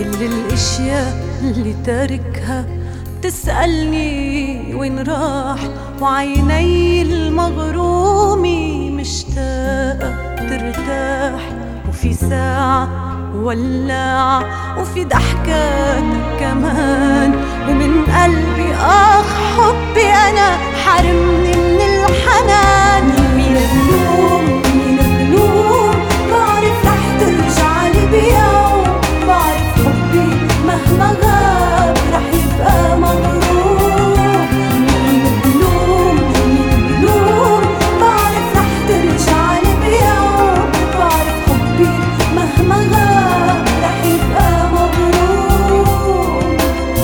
كل الاشياء اللي تاركها بتسألني وين راح، وعيني المغرومة مشتاقة ترتاح. وفي ساعة ولاعة وفي ضحكاتك كمان، ومن قلبي حبي أنا حرمني من الحنان. مين بلوم مين بلوم، بعرف رح ترجع لي بيوم، بعرف حبي مهما غاب رح يبقى مغروم. مين بلوم مين بلوم، بعرف رح ترجع لي بيوم، بعرف حبي مهما غاب رح يبقى مغروم.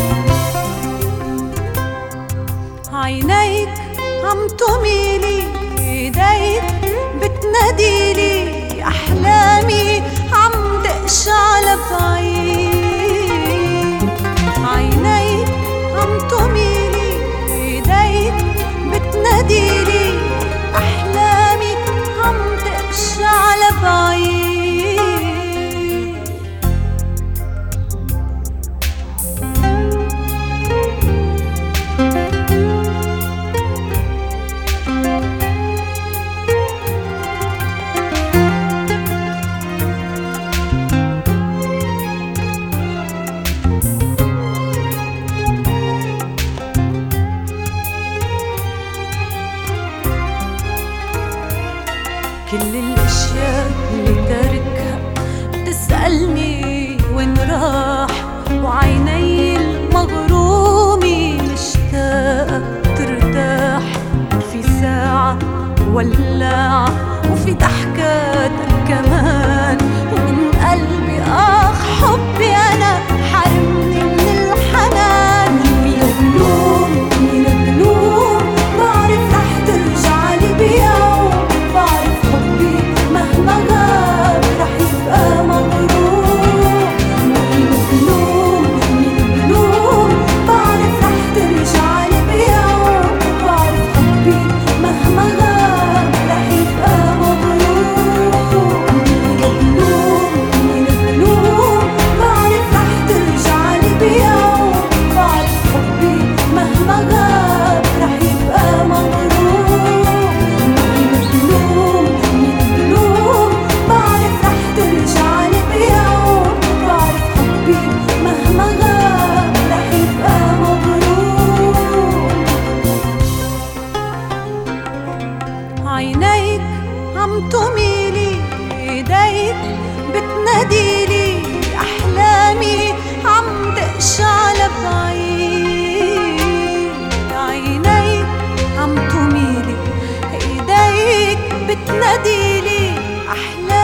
عينيك عم تميلي، ايديك بتناديلي، احلامي عم دقش على بعيد. عينيك عم تميلي، ايديك بتناديلي، احلامي عم دقش على بعيد. كل الاشياء اللي تاركها بتسألني وين راح، وعيني المغرومة مشتاقة ترتاح. وفي ساعة ولاعة وفي ضحكاتك كمان، ومن قلبي حبي أنا حرمني من الحنان. مين بلوم مين بلوم، بعرف رح ترجع لي بيوم، بعرف حبي مهما غاب رح يبقى مغروم. مين بلوم مين بلوم، بعرف رح ترجع لي بيوم، بعرف حبي مهما غاب رح يبقى مغروم. مين بلوم مين بلوم، بعرف رح ترجع لي بيوم، بعرف حبي مهما غاب رح يبقى مغروم. مين بلوم مين بلوم، بعرف رح ترجع لي بيوم، بعرف حبي مهما غاب رح يبقى مغروم. عينيك عم تميلي، ايديك بتناديلي، احلامي عم دقش على بعيد. عينيك عم تميلي، ايديك بتناديلي، احلامي